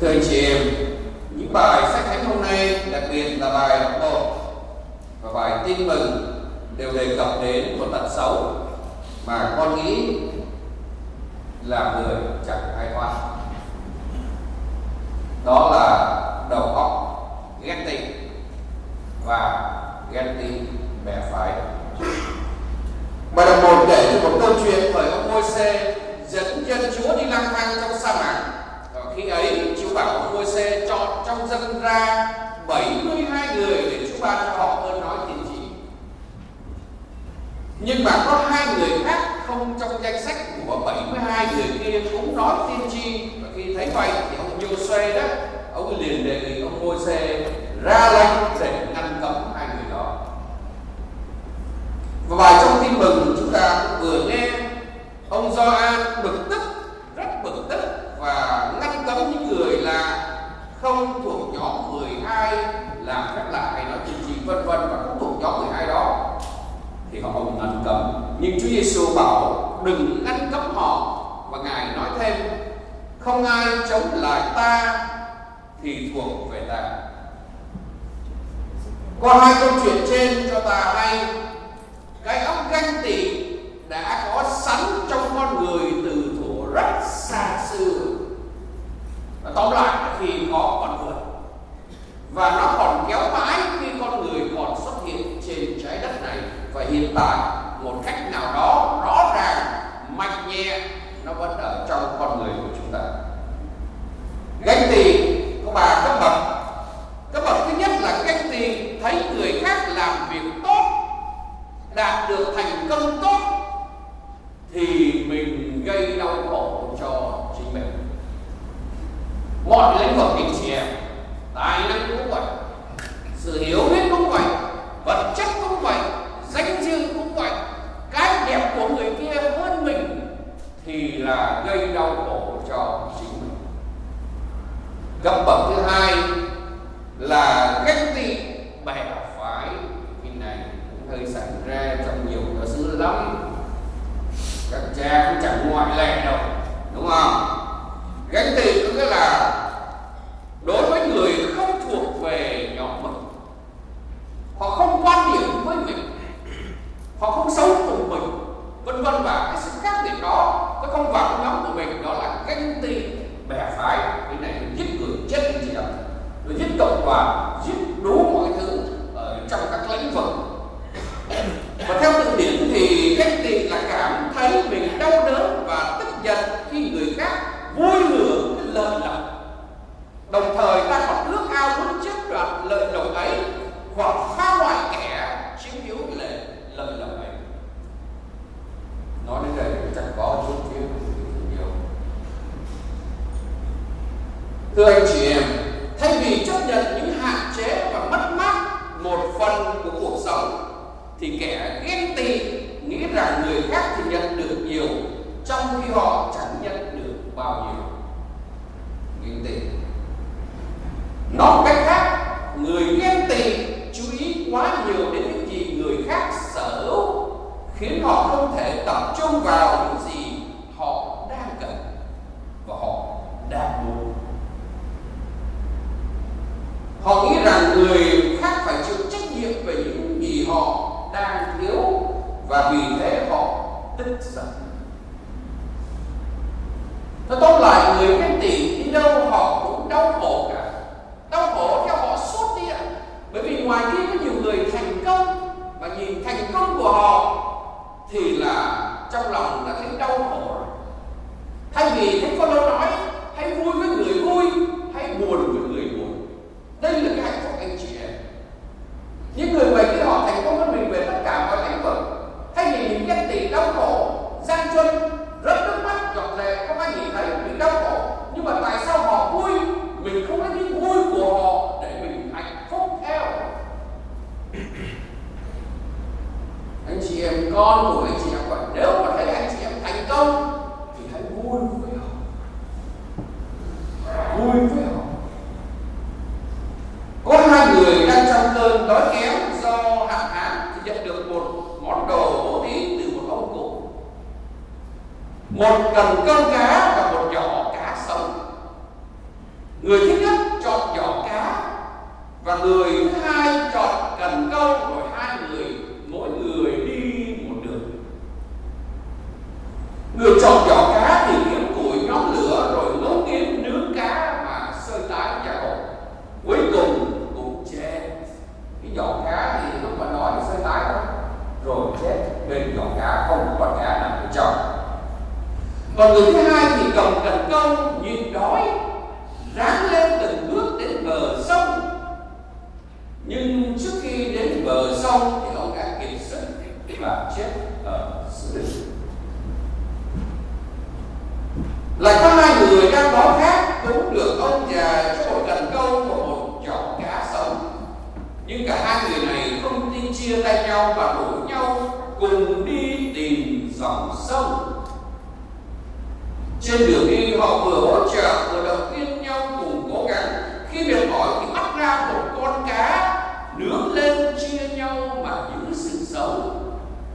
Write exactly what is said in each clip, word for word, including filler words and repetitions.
Thưa anh chị em, những bài sách thánh hôm nay, đặc biệt là bài đọc một và bài tin mừng, đều đề cập đến một tật xấu mà con nghĩ là người chẳng ai thoát. Đó là đầu óc ghét tị và ghen tị bè phái. Bài đọc một kể cho một câu chuyện thời ông Môi-se dẫn dân Chúa đi lang thang trong sa mạc. Khi ấy, Chúa bảo ông Môi-se chọn trong dân ra bảy mươi hai người để Chúa ban cho họ ơn nói tiên tri. Nhưng mà có hai người khác không trong danh sách của bảy mươi hai người kia cũng nói tiên tri. Và khi thấy vậy thì ông Giô-suê đó, ông liền đề nghị ông Môi-se ra lệnh để ngăn cấm hai người đó. Và bài trong tin mừng chúng ta cũng vừa nghe ông Gioan bực tức, rất bực tức và ngăn cấm những người là không thuộc nhóm mười hai làm phép lạ hay nói tiên tri vân vân, và không thuộc nhóm mười hai đó thì họ không ngăn cấm. Nhưng Chúa Giêsu bảo đừng ngăn cấm họ, và Ngài nói thêm không ai chống lại ta thì thuộc về ta. Qua hai câu chuyện trên cho ta hay cái óc ganh tị đã có sẵn trong con người từ thuở rất xa xưa. Và tóm lại là khi có con người, và nó còn kéo mãi khi con người còn xuất hiện trên trái đất này. Và hiện tại một cách nào đó rõ ràng, mạnh nhẹ, nó vẫn ở trong con người của chúng ta. Ganh tị có ba cấp bậc. Cấp bậc thứ nhất là ganh tị thấy người khác làm việc tốt, đạt được thành công tốt thì mình gây đau khổ cho chính mình. Mọi lĩnh vực anh chị em, tài năng cũng vậy, sự hiểu biết cũng vậy, vật chất cũng vậy, danh dự cũng vậy, cái đẹp của người kia hơn mình thì là gây đau khổ cho chính mình. Cấp bậc thứ hai là ganh tị bè phái. Cái này cũng hơi xảy ra trong nhiều giáo xứ lắm, các cha cũng chẳng ngoại lệ đâu, đúng không? Ganh tị có nghĩa là đối với người không thuộc về nhóm mình, họ không quan điểm với mình, họ không sống cùng mình, vân vân, và cái sự khác biệt đó nó không vào cái nhóm của mình, đó là ganh tị bè phái. Cái này nó giết người chết anh chị em, nó giết cộng đoàn, giết đủ mọi thứ ở trong các lĩnh vực. Và theo từ điển thì ganh tị là cảm thấy mình đau đớn và tức giận khi người khác vui hưởng cái lợi lộc, đồng thời ta còn ước ao muốn chiếm đoạt lợi lộc ấy hoặc phá hoại kẻ chiếm hữu lợi lợi lộc ấy. Nói đến đây chẳng có chút chuyện nhiều. Thưa anh chị em, thay vì chấp nhận những hạn chế và mất mát một phần của cuộc sống, thì kẻ ghen tị nghĩ rằng người khác thì nhận được nhiều, trong khi họ chẳng nhận được bao nhiêu. Ghen tị. Nói cách khác, người ghen tị chú ý quá nhiều đến những gì người khác sở hữu, khiến họ không thể tập trung vào những gì họ đang cần và họ đang muốn. Họ nghĩ rằng người khác phải chịu trách nhiệm về những gì họ đang thiếu, và vì thế họ tức giận. Nó tóm lại, người ghen tị đi đâu họ cũng đau khổ cả. Đau khổ theo họ suốt đi ạ. Bởi vì ngoài kia có nhiều người thành công, và nhìn thành công của họ thì là trong lòng đã thấy đau khổ. Thay vì thấy có lâu nói hãy vui với người vui, hãy buồn với người buồn. Đây là cái hạnh phúc anh chị em. Những người ngoài kia họ thành công hơn mình về tất cả mọi lĩnh vực, thay vì mình ghen tị đau khổ, gian truân, rớt nước mắt, giọt lệ, không ai nhìn thấy mình đau khổ. Nhưng mà tại sao họ vui, mình không lấy những vui của họ để mình hạnh phúc theo? Anh chị em, con của anh chị em vậy, nếu mà thấy anh chị em thành công thì hãy vui với họ, vui với họ. Có hai người đang trong cơn đói kém do hạn hán thì nhận được một món đồ bố thí từ một ông cụ, một cần cơm cá và một giỏ cá sống. Người thứ nhất chọn giỏ cá và người thứ hai chọn cần câu, rồi hai người mỗi người đi một đường. Người chọn giỏ cá thì kiếm củi nhóm lửa rồi nấu nghiến nướng cá mà sơi tái và hổ. Cuối cùng cũng chết. Cái giỏ cá thì lúc mà nói thì sơi tái thôi, rồi chết bên giỏ cá, không có con cá nằm bên trong. Còn người thứ hai thì cầm cần câu nhịn đói ráng lên từng bước đến bờ sông, nhưng trước khi đến bờ sông thì ông đã kiệt sức và chết ở xứ địch. Lại có hai người đang đói khát cũng được ông già cho một cần câu và một chậu cá sống, nhưng cả hai người này không tin chia tay nhau và rủ nhau cùng đi tìm dòng sông. Trên đường đi họ vừa hỗ trợ vừa động viên nhau cùng cố gắng. Khi mệt mỏi thì bắt ra một con cá nướng lên chia nhau mà giữ sự sống.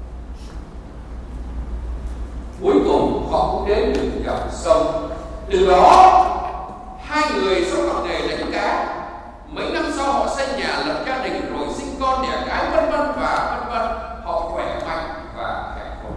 Cuối cùng họ cũng đến được dòng sông. Từ đó hai người sống bằng nghề đánh cá. Mấy năm sau họ xây nhà, lập gia đình, rồi sinh con đẻ cái, vân vân và vân vân. Họ khỏe mạnh và hạnh phúc.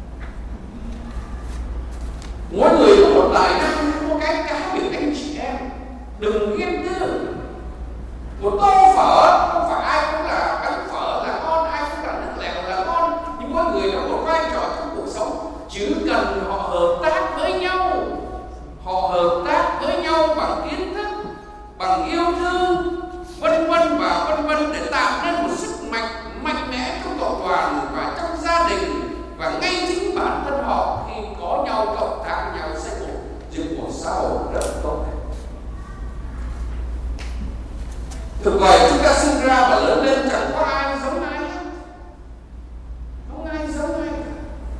Mỗi người có một tài năng, có cái cá biệt anh chị em. Đừng ghen tư. Một tô phở không phải ai cũng là bánh phở là ngon, ai cũng là nước lèo là ngon, nhưng mỗi người có một vai trò trong cuộc sống. Chỉ cần họ hợp tác với nhau, họ hợp tác với nhau bằng kiến thức, bằng yêu thương, vân vân và vân vân, để tạo nên một sức mạnh mạnh mẽ trong cộng đoàn và trong gia đình, và ngay chính bản thân họ khi có nhau cộng tác với nhau sẽ dựng một xã hội rất tốt. Thực vậy chúng ta sinh ra và lớn lên chẳng có ai giống ai hết, không ai giống ai cả.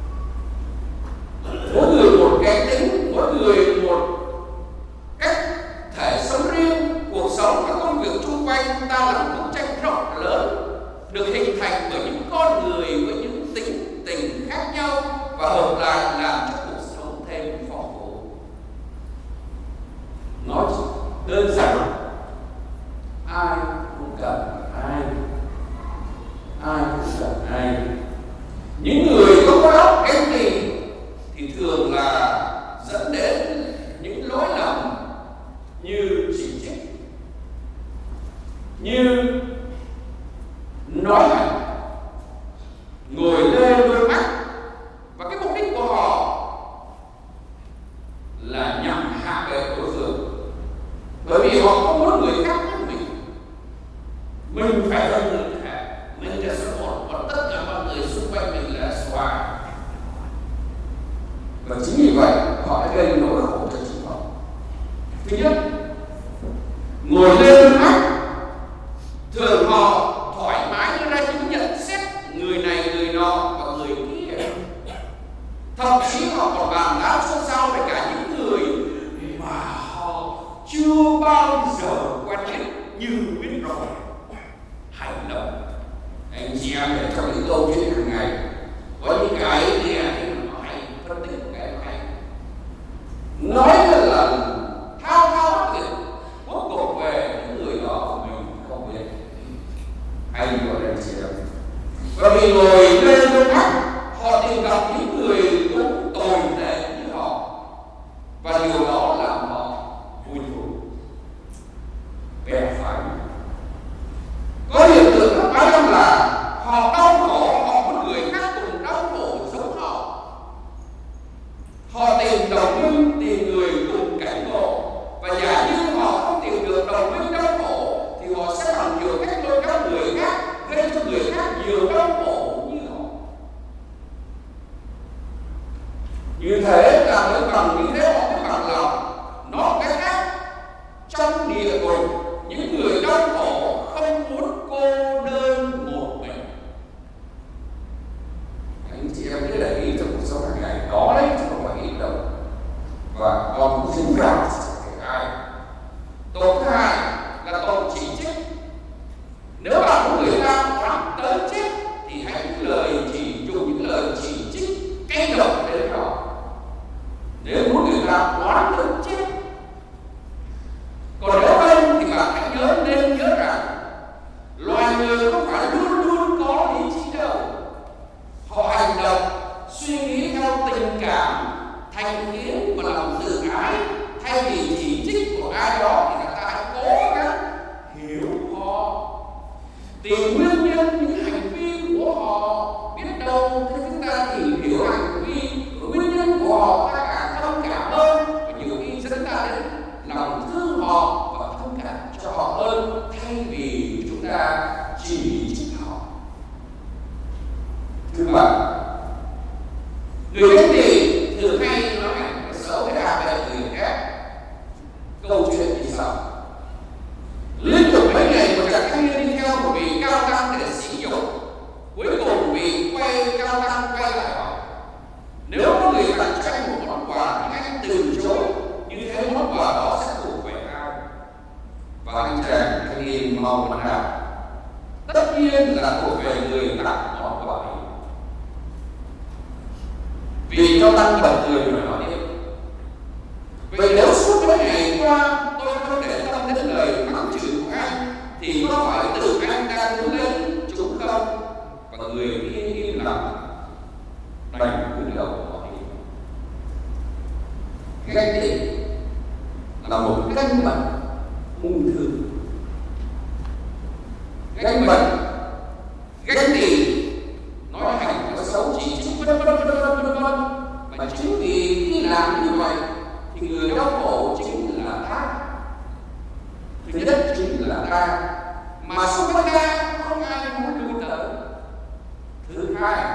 Mỗi người một cái tính, mỗi người một cách thể sống riêng. Cuộc sống và công việc xung quanh ta là một bức tranh rộng lớn, được hình thành bởi những con người với những tính tình khác nhau và hợp lại làm cho cuộc sống thêm phong phú. Nói đơn giản, ai cũng cần ai, ai cũng cần ai. Những người không có óc ganh tị thì thường là dẫn đến những lỗi lầm như chỉ trích, như nói hành, ngồi lên đôi mắt, và cái mục đích của họ là nhằm hạ bệ đối phương, bởi vì họ không muốn người khác hơn mình. Mình phải hơn người khác, mình là số một, còn tất cả mọi người xung quanh mình là số hai. Và chính vì vậy họ đã gây nỗi khổ cho chính họ. Thứ nhất, ngồi lên mắt, thường họ thoải mái đưa ra những nhận xét người này người nọ và người kia. Thậm chí họ còn bàn tán xôn xao về cả những người mà họ chưa bao giờ quen biết như biết rồi. Hành động anh chị em để trong những câu chuyện hàng ngày có những cái thì nó hay, phân tích một cái hay, nói là thao thao bất tuyệt, cuối cùng về những người đó mình không biết. Hay gọi là chị em, và vì ngồi lên đôi mắt họ tìm gặp những người cũng tồi tệ như họ, và điều đó làm họ vui thú bè phái. Có hiện tượng rất bá lắm là họ đau khổ, họ muốn người khác cùng đau khổ giống Người ganh tị thường hay nói ảnh xấu để hạ bệ người khác. Câu chuyện như sau: liên tục mấy ngày một chàng thanh niên đi theo một vị cao tăng để sỉ nhục. Cuối cùng vị quay cao tăng quay lại hỏi: nếu có người tặng cho anh một món quà nhưng anh từ chối, như thế món quà đó sẽ thuộc về ai? Và anh chàng thanh niên mau mắn đáp: tất nhiên là thuộc về người tặng món quà ấy. Vị cao tăng bật cười rồi nói tiếp: vậy nếu suốt mấy ngày qua tôi không để tâm đến lời mắng chửi của anh, thì có phải tự anh đang hướng đến chúng không? Và người kia im lặng, đành cúi đầu hỏi: ganh tị là một căn bệnh ung thư. Ganh bệnh, ganh tị, nói hành nói xấu chỉ trích vân vân vân vân vân vân, mà chính vì khi làm như vậy thì người đau khổ chính là ta. Thứ nhất chính là ta, mà xung quanh ta không ai muốn lui tới. Thứ hai